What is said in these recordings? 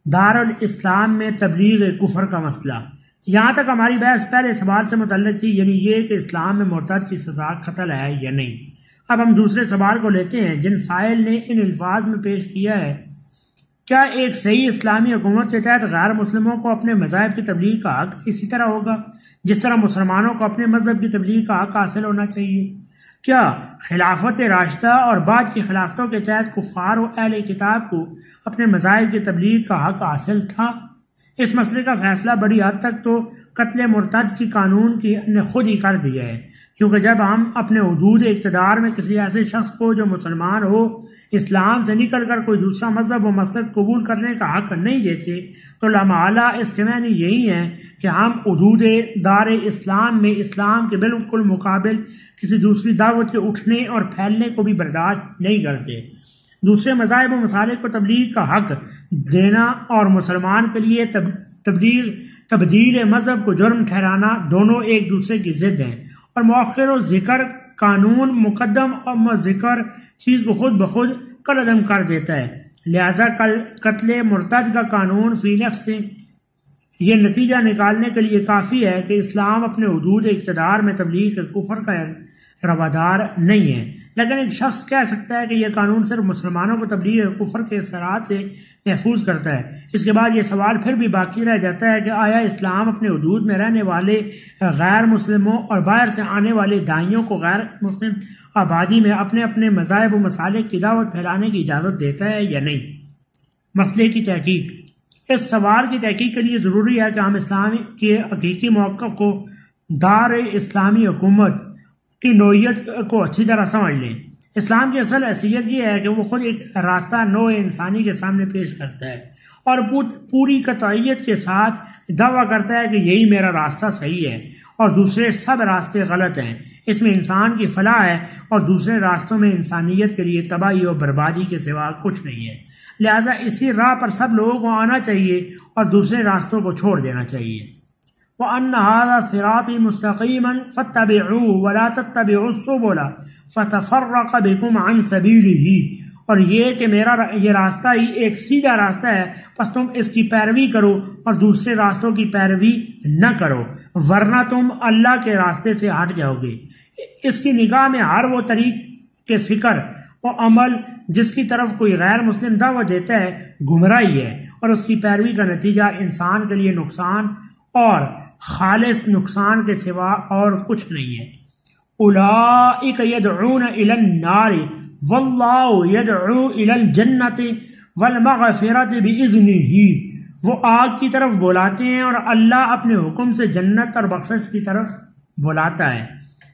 دارالاسلام میں تبلیغ کفر کا مسئلہ۔ یہاں تک ہماری بحث پہلے سوال سے متعلق تھی، یعنی یہ کہ اسلام میں مرتد کی سزا قتل ہے یا نہیں۔ اب ہم دوسرے سوال کو لیتے ہیں جن سائل نے ان الفاظ میں پیش کیا ہے: کیا ایک صحیح اسلامی حکومت کے تحت غیر مسلموں کو اپنے مذاہب کی تبلیغ کا حق اسی طرح ہوگا جس طرح مسلمانوں کو اپنے مذہب کی تبلیغ کا حق حاصل ہونا چاہیے؟ کیا خلافت راشدہ اور بعد کی خلافتوں کے تحت کفار و اہل کتاب کو اپنے مذاہب کی تبلیغ کا حق حاصل تھا؟ اس مسئلے کا فیصلہ بڑی حد تک تو قتل مرتد کی قانون کی نے خود ہی کر دیا ہے، کیونکہ جب ہم اپنے حدود اقتدار میں کسی ایسے شخص کو جو مسلمان ہو اسلام سے نکل کر کوئی دوسرا مذہب و مسلک قبول کرنے کا حق نہیں دیتے تو لامحالہ اس کے معنی یہی ہے کہ ہم حدود دار اسلام میں اسلام کے بالکل مقابل کسی دوسری دعوت کے اٹھنے اور پھیلنے کو بھی برداشت نہیں کرتے۔ دوسرے مذاہب و مسالک کو تبلیغ کا حق دینا اور مسلمان کے لیے تبدیل مذہب کو جرم ٹھہرانا دونوں ایک دوسرے کی ضد ہیں، اور مؤخر و ذکر قانون مقدم اور ذکر چیز کو خود بخود قلعدم کر دیتا ہے۔ لہذا قتل مرتد کا قانون فی نفس سے یہ نتیجہ نکالنے کے لیے کافی ہے کہ اسلام اپنے حدود اقتدار میں تبلیغ کفر کا روادار نہیں ہے، لیکن ایک شخص کہہ سکتا ہے کہ یہ قانون صرف مسلمانوں کو تبلیغ کفر کے اثرات سے محفوظ کرتا ہے۔ اس کے بعد یہ سوال پھر بھی باقی رہ جاتا ہے کہ آیا اسلام اپنے حدود میں رہنے والے غیر مسلموں اور باہر سے آنے والے داعیوں کو غیر مسلم آبادی میں اپنے اپنے مذاہب و مسالک کی دعوت پھیلانے کی اجازت دیتا ہے یا نہیں؟ مسئلے کی تحقیق۔ اس سوال کی تحقیق کے لیے ضروری ہے کہ ہم اسلام کے حقیقی موقف کو دار اسلامی حکومت کی نوعیت کو اچھی طرح سمجھ لیں۔ اسلام کی اصل حیثیت یہ ہے کہ وہ خود ایک راستہ نوع انسانی کے سامنے پیش کرتا ہے اور پوری قطعیت کے ساتھ دعویٰ کرتا ہے کہ یہی میرا راستہ صحیح ہے اور دوسرے سب راستے غلط ہیں۔ اس میں انسان کی فلاح ہے اور دوسرے راستوں میں انسانیت کے لیے تباہی اور بربادی کے سوا کچھ نہیں ہے۔ لہٰذا اسی راہ پر سب لوگوں کو آنا چاہیے اور دوسرے راستوں کو چھوڑ دینا چاہیے۔ وَأَنَّ هَذَا صِرَاطِي مُسْتَقِيمًا فَاتَّبِعُوهُ وَلَا تَتَّبِعُوا السُّبُلَ فَتَفَرَّقَ بِكُمْ عَنْ سَبِيلِهِ، اور یہ کہ میرا یہ راستہ ہی ایک سیدھا راستہ ہے، پس تم اس کی پیروی کرو اور دوسرے راستوں کی پیروی نہ کرو، ورنہ تم اللہ کے راستے سے ہٹ جاؤ گے۔ اس کی نگاہ میں ہر وہ طریق کے فکر و عمل جس کی طرف کوئی غیر مسلم دعوت دیتا ہے گمراہی ہے، اور اس کی پیروی کا نتیجہ انسان کے لیے نقصان اور خالص نقصان کے سوا اور کچھ نہیں ہے۔ اولئک یدعون الی النار واللہ یدعو الی الجنۃ والمغفرۃ باذنہ، وہ آگ کی طرف بلاتے ہیں اور اللہ اپنے حکم سے جنت اور بخشش کی طرف بلاتا ہے۔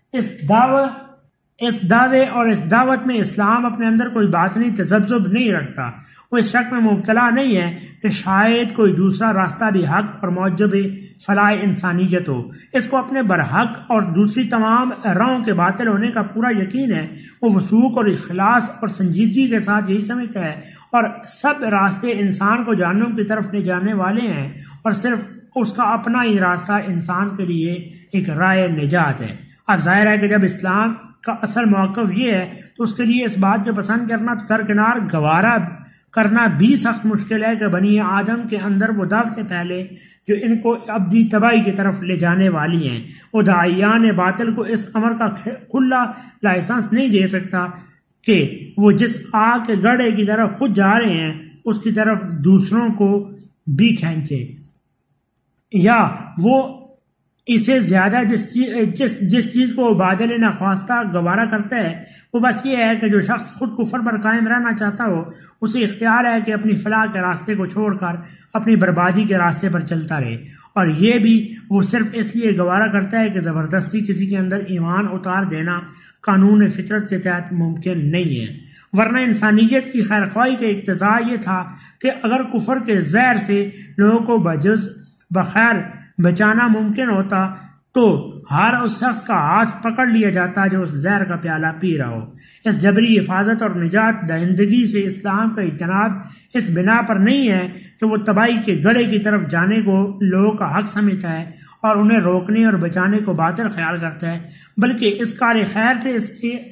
اس دعوے اور اس دعوت میں اسلام اپنے اندر کوئی باطنی تذبذب نہیں رکھتا، وہ اس شک میں مبتلا نہیں ہے کہ شاید کوئی دوسرا راستہ بھی حق اور موجب فلاح انسانیت ہو۔ اس کو اپنے برحق اور دوسری تمام راہوں کے باطل ہونے کا پورا یقین ہے۔ وہ وثوق اور اخلاص اور سنجیدگی کے ساتھ یہی سمجھتا ہے، اور سب راستے انسان کو جہنم کی طرف لے جانے والے ہیں، اور صرف اس کا اپنا ہی راستہ انسان کے لیے ایک راہ نجات ہے۔ اب ظاہر ہے کہ جب اسلام کا اصل موقف یہ ہے تو اس کے لیے اس بات کو پسند کرنا تو درکنار گوارا کرنا بھی سخت مشکل ہے کہ بنی آدم کے اندر وہ دعوتیں پھیلے جو ان کو ابدی تباہی کی طرف لے جانے والی ہیں۔ وہ داعیان باطل کو اس امر کا کھلا لائسنس نہیں دے سکتا کہ وہ جس آگ کے گڑھے کی طرف خود جا رہے ہیں اس کی طرف دوسروں کو بھی کھینچے، یا وہ اسے زیادہ جس چیز کو بادل ناخواستہ گوارا کرتا ہے وہ بس یہ ہے کہ جو شخص خود کفر پر قائم رہنا چاہتا ہو اسے اختیار ہے کہ اپنی فلاح کے راستے کو چھوڑ کر اپنی بربادی کے راستے پر چلتا رہے، اور یہ بھی وہ صرف اس لیے گوارا کرتا ہے کہ زبردستی کسی کے اندر ایمان اتار دینا قانون فطرت کے تحت ممکن نہیں ہے۔ ورنہ انسانیت کی خیرخواہی کا اقتضاء یہ تھا کہ اگر کفر کے زہر سے لوگوں کو بخیر بچانا ممکن ہوتا تو ہر اس شخص کا ہاتھ پکڑ لیا جاتا جو اس زہر کا پیالہ پی رہا ہو۔ اس جبری حفاظت اور نجات دہندگی سے اسلام کا اجتناب اس بنا پر نہیں ہے کہ وہ تباہی کے گڑھے کی طرف جانے کو لوگوں کا حق سمجھتا ہے اور انہیں روکنے اور بچانے کو باطل خیال کرتا ہے، بلکہ اس کار خیر سے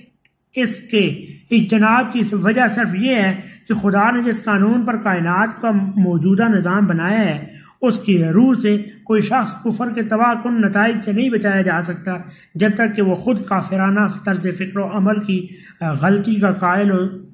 اس کے اجتناب کی وجہ صرف یہ ہے کہ خدا نے جس قانون پر کائنات کا موجودہ نظام بنایا ہے اس کی روح سے کوئی شخص کفر کے تباہ کن نتائج سے نہیں بچایا جا سکتا جب تک کہ وہ خود کافرانہ طرز فکر و عمل کی غلطی کا قائل و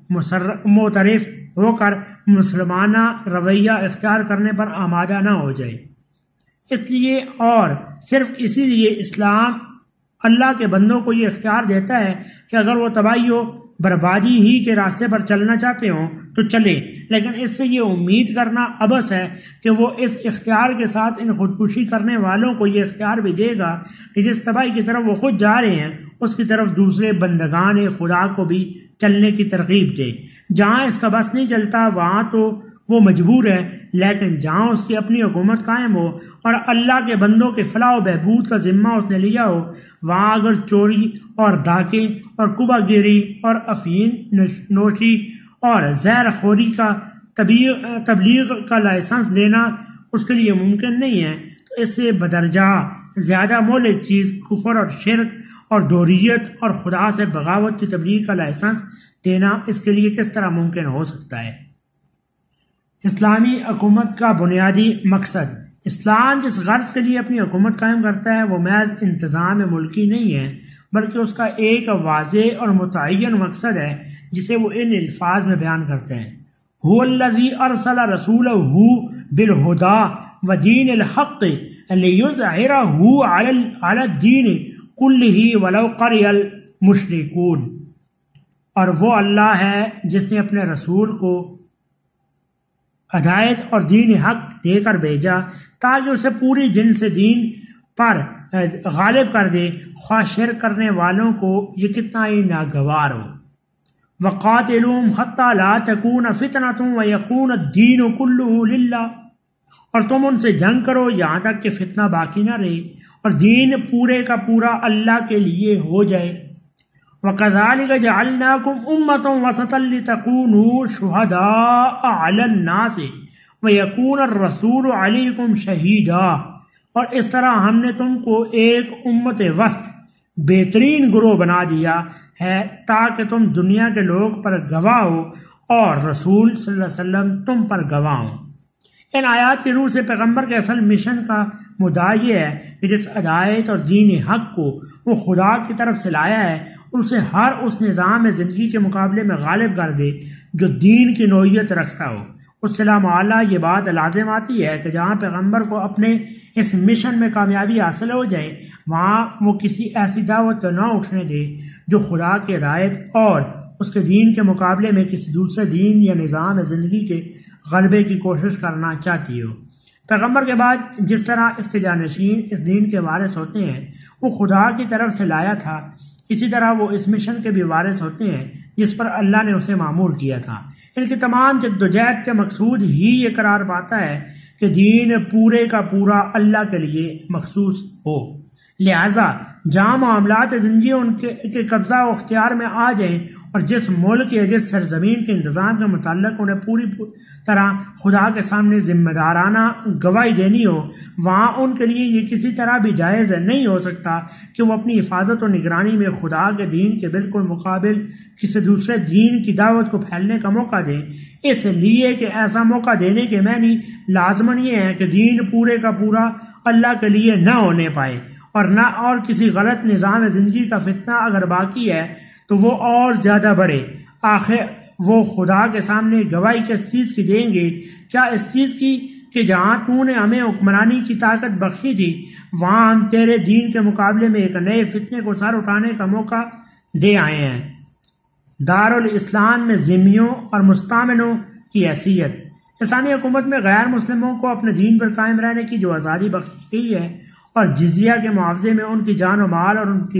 معترف ہو کر مسلمانہ رویہ اختیار کرنے پر آمادہ نہ ہو جائے۔ اس لیے اور صرف اسی لیے اسلام اللہ کے بندوں کو یہ اختیار دیتا ہے کہ اگر وہ تباہی و بربادی ہی کے راستے پر چلنا چاہتے ہوں تو چلے، لیکن اس سے یہ امید کرنا عبث ہے کہ وہ اس اختیار کے ساتھ ان خودکشی کرنے والوں کو یہ اختیار بھی دے گا کہ جس تباہی کی طرف وہ خود جا رہے ہیں اس کی طرف دوسرے بندگان خدا کو بھی چلنے کی ترغیب دے۔ جہاں اس کا بس نہیں چلتا وہاں تو وہ مجبور ہے، لیکن جہاں اس کی اپنی حکومت قائم ہو اور اللہ کے بندوں کے فلاح و بہبود کا ذمہ اس نے لیا ہو، وہاں اگر چوری اور ڈاکے اور کبا گیری اور افیون نوشی اور زہر خوری کا تبلیغ کا لائسنس دینا اس کے لیے ممکن نہیں ہے، تو اس سے بدرجہ زیادہ مولد چیز کفر اور شرک اور دوریت اور خدا سے بغاوت کی تبلیغ کا لائسنس دینا اس کے لیے کس طرح ممکن ہو سکتا ہے؟ اسلامی حکومت کا بنیادی مقصد۔ اسلام جس غرض کے لیے اپنی حکومت قائم کرتا ہے وہ محض انتظام ملکی نہیں ہے، بلکہ اس کا ایک واضح اور متعین مقصد ہے جسے وہ ان الفاظ میں بیان کرتے ہیں: هو الذی ارسل رسولہ بالہدی ودین الحق لیظہرہ علی الدین کلہ ولو کری المشرکون۔ اور وہ اللہ ہے جس نے اپنے رسول کو ہدایت اور دین حق دے کر بھیجا تاکہ اسے پوری جن سے دین پر غالب کر دے، خواہ شرک کرنے والوں کو یہ کتنا ہی ناگوار ہو۔ وَقَاتِلُوهُمْ حَتَّى لَا تَكُونَ فِتْنَةٌ وَيَكُونَ الدِّينُ كُلُّهُ لِلَّهِ، اور تم ان سے جنگ کرو یہاں تک کہ فتنہ باقی نہ رہے اور دین پورے کا پورا اللہ کے لیے ہو جائے۔ وَكَذَلِكَ جَعَلْنَاكُمْ أُمَّةً وَسَطًا لِتَكُونُوا شُهَدَاءَ عَلَى النَّاسِ وَيَكُونَ الرَّسُولُ عَلَيْكُمْ شَهِيدًا، اور اس طرح ہم نے تم کو ایک امت وسط بہترین گروہ بنا دیا ہے تاکہ تم دنیا کے لوگ پر گواہ ہو اور رسول صلی اللہ علیہ وسلم تم پر گواہ ہوں۔ ان آیات کی روح سے پیغمبر کے اصل مشن کا مدعا یہ ہے کہ جس ہدایت اور دین حق کو وہ خدا کی طرف سے لایا ہے اسے ہر اس نظام زندگی کے مقابلے میں غالب کر دے جو دین کی نوعیت رکھتا ہو۔ اس سے لامعالی یہ بات لازم آتی ہے کہ جہاں پیغمبر کو اپنے اس مشن میں کامیابی حاصل ہو جائے وہاں وہ کسی ایسی دعوت نہ اٹھنے دے جو خدا کی ہدایت اور اس کے دین کے مقابلے میں کسی دوسرے دین یا نظام زندگی کے غلبے کی کوشش کرنا چاہتی ہو۔ پیغمبر کے بعد جس طرح اس کے جانشین اس دین کے وارث ہوتے ہیں وہ خدا کی طرف سے لایا تھا، اسی طرح وہ اس مشن کے بھی وارث ہوتے ہیں جس پر اللہ نے اسے معمور کیا تھا۔ ان کی تمام جدوجہد کے مقصود ہی یہ قرار پاتا ہے کہ دین پورے کا پورا اللہ کے لیے مخصوص ہو، لہذا جہاں معاملات زندگی ان کے قبضہ و اختیار میں آ جائیں اور جس ملک یا جس سرزمین کے انتظام کے متعلق انہیں پوری طرح خدا کے سامنے ذمہ دارانہ گواہی دینی ہو، وہاں ان کے لیے یہ کسی طرح بھی جائز نہیں ہو سکتا کہ وہ اپنی حفاظت و نگرانی میں خدا کے دین کے بالکل مقابل کسی دوسرے دین کی دعوت کو پھیلنے کا موقع دیں، اس لیے کہ ایسا موقع دینے کے معنی لازماً یہ ہے کہ دین پورے کا پورا اللہ کے لیے نہ ہونے پائے اور کسی غلط نظام زندگی کا فتنہ اگر باقی ہے تو وہ اور زیادہ بڑھے۔ آخر وہ خدا کے سامنے گواہی کس چیز کی دیں گے؟ کیا اس چیز کی کہ جہاں تو نے ہمیں حکمرانی کی طاقت بخشی تھی وہاں ہم تیرے دین کے مقابلے میں ایک نئے فتنے کو سر اٹھانے کا موقع دے آئے ہیں۔ دارالاسلام میں ذمیوں اور مستامنوں کی حیثیت۔ اسلامی حکومت میں غیر مسلموں کو اپنے دین پر قائم رہنے کی جو آزادی بخشی گئی ہے اور جزیہ کے معاوضے میں ان کی جان و مال اور ان کی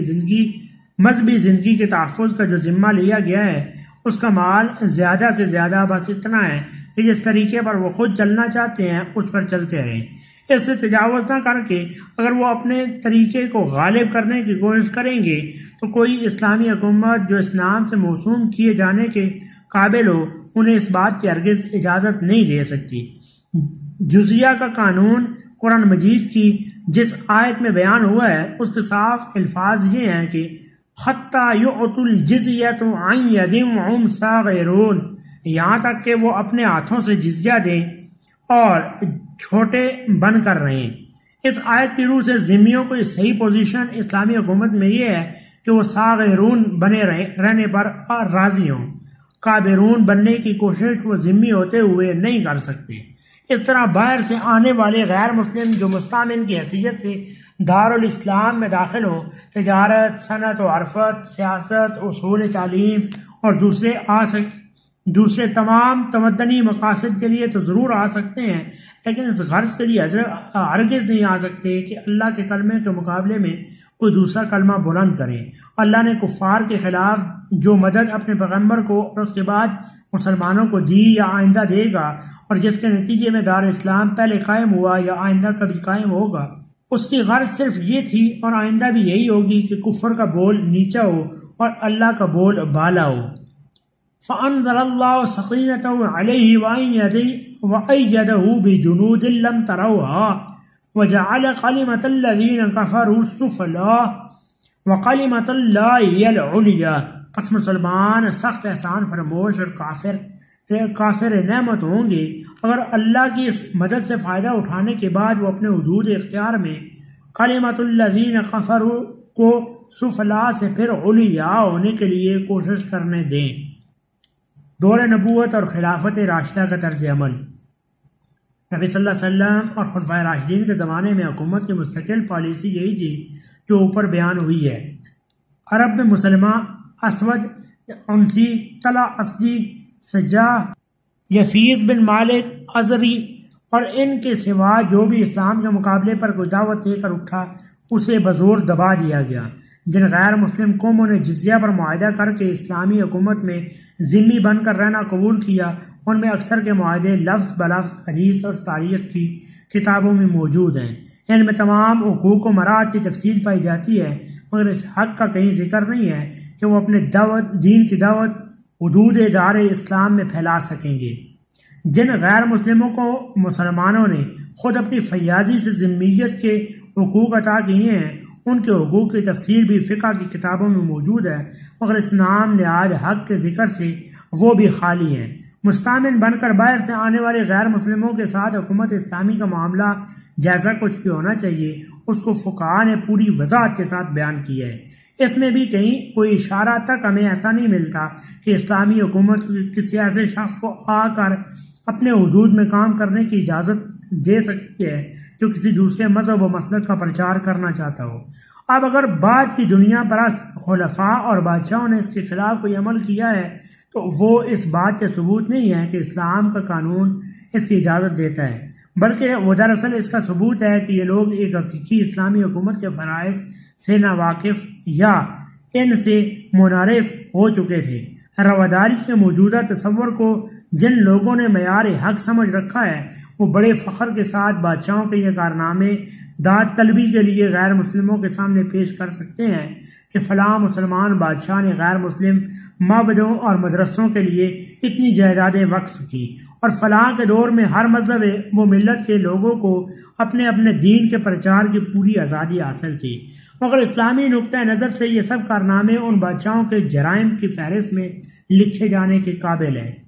مذہبی زندگی کے تحفظ کا جو ذمہ لیا گیا ہے اس کا مال زیادہ سے زیادہ بس اتنا ہے کہ جس طریقے پر وہ خود چلنا چاہتے ہیں اس پر چلتے رہیں، اس سے تجاوز نہ کر کے اگر وہ اپنے طریقے کو غالب کرنے کی کوشش کریں گے تو کوئی اسلامی حکومت جو اس نام سے موسوم کیے جانے کے قابل ہو انہیں اس بات کی ہرگز اجازت نہیں دے سکتی۔ جزیہ کا قانون قرآن مجید کی جس آیت میں بیان ہوا ہے اس کے صاف الفاظ یہ ہیں کہ حتیٰ یعطوا الجزیۃ عن ید وہم صاغرون، یہاں تک کہ وہ اپنے ہاتھوں سے جزیہ دیں اور چھوٹے بن کر رہیں۔ اس آیت کی روح سے ذمیوں کو صحیح پوزیشن اسلامی حکومت میں یہ ہے کہ وہ صاغرون بنے رہنے پر راضی ہوں۔ کابرون بننے کی کوشش وہ ذمی ہوتے ہوئے نہیں کر سکتے۔ اس طرح باہر سے آنے والے غیر مسلم جو مستعمن کی حیثیت سے دارالاسلام میں داخل ہوں، تجارت، صنعت و حرفت، سیاست، اصول تعلیم اور دوسرے تمام تمدنی مقاصد کے لیے تو ضرور آ سکتے ہیں، لیکن اس غرض کے لیے ہرگز نہیں آ سکتے کہ اللہ کے کلمے کے مقابلے میں کوئی دوسرا کلمہ بلند کرے۔ اللہ نے کفار کے خلاف جو مدد اپنے پیغمبر کو اور اس کے بعد مسلمانوں کو دی یا آئندہ دے گا، اور جس کے نتیجے میں دار اسلام پہلے قائم ہوا یا آئندہ کبھی قائم ہوگا، اس کی غرض صرف یہ تھی اور آئندہ بھی یہی ہوگی کہ کفر کا بول نیچا ہو اور اللہ کا بول بالا ہو۔ فَأَنزَلَ اللَّهُ سَكِينَتَهُ عَلَيْهِ وَأَيَّدَهُ بِجُنُودٍ لَّمْ تَرَوْهَا وَجَعَلَ كَلِمَةَ الَّذِينَ كَفَرُوا السُّفْلَىٰ وَكَلِمَةُ اللَّهِ هِيَ الْعُلْيَا۔ پس مسلمان سخت احسان فرموش اور کافر نعمت ہوں گے اگر اللہ کی اس مدد سے فائدہ اٹھانے کے بعد وہ اپنے حدود اختیار میں کلمۃ الذین کفروا کو سفلا سے پھر علیا ہونے کے لیے کوشش کرنے دیں۔ دور نبوت اور خلافت راشدہ کا طرز عمل۔ نبی صلی اللہ علیہ وسلم اور خلفائے راشدین کے زمانے میں حکومت کی مستقل پالیسی یہی تھی جو اوپر بیان ہوئی ہے۔ عرب میں مسلمہ، اسود، عنسی، طلحہ اسدی، سجاح، یفیز بن مالک ازری اور ان کے سوا جو بھی اسلام کے مقابلے پر کوئی دعوت دے کر اٹھا اسے بزور دبا دیا گیا۔ جن غیر مسلم قوموں نے جزیہ پر معاہدہ کر کے اسلامی حکومت میں ذمہ بن کر رہنا قبول کیا، ان میں اکثر کے معاہدے لفظ بلفظ حدیث اور تاریخ کی کتابوں میں موجود ہیں۔ ان میں تمام حقوق و مراعات کی تفصیل پائی جاتی ہے، مگر اس حق کا کہیں ذکر نہیں ہے کہ وہ اپنے دین کی دعوت حدود دار اسلام میں پھیلا سکیں گے۔ جن غیر مسلموں کو مسلمانوں نے خود اپنی فیاضی سے ذمیت کے حقوق عطا کیے ہیں، ان کے حقوق کی تفصیل بھی فقہ کی کتابوں میں موجود ہے، مگر اس نام نہاد حق کے ذکر سے وہ بھی خالی ہیں۔ مستعمن بن کر باہر سے آنے والے غیر مسلموں کے ساتھ حکومت اسلامی کا معاملہ جیسا کچھ بھی ہونا چاہیے اس کو فقہاء نے پوری وضاحت کے ساتھ بیان کیا ہے۔ اس میں بھی کہیں کوئی اشارہ تک ہمیں ایسا نہیں ملتا کہ اسلامی حکومت کسی ایسے شخص کو آ کر اپنے حدود میں کام کرنے کی اجازت دے سکتی ہے جو کسی دوسرے مذہب و مسلک کا پرچار کرنا چاہتا ہو۔ اب اگر بعد کی دنیا پرست خلفاء اور بادشاہوں نے اس کے خلاف کوئی عمل کیا ہے تو وہ اس بات کے ثبوت نہیں ہے کہ اسلام کا قانون اس کی اجازت دیتا ہے، بلکہ وہ دراصل اس کا ثبوت ہے کہ یہ لوگ ایک حقیقی اسلامی حکومت کے فرائض سے ناواقف یا ان سے منحرف ہو چکے تھے۔ رواداری کے موجودہ تصور کو جن لوگوں نے معیار حق سمجھ رکھا ہے وہ بڑے فخر کے ساتھ بادشاہوں کے یہ کارنامے داد طلبی کے لیے غیر مسلموں کے سامنے پیش کر سکتے ہیں کہ فلاں مسلمان بادشاہ نے غیر مسلم معبدوں اور مدرسوں کے لیے اتنی جائیدادیں وقف کی، اور فلاں کے دور میں ہر مذہب و ملت کے لوگوں کو اپنے اپنے دین کے پرچار کی پوری آزادی حاصل تھی۔ مگر اسلامی نقطہ نظر سے یہ سب کارنامے ان بادشاہوں کے جرائم کی فہرست میں لکھے جانے کے قابل ہیں۔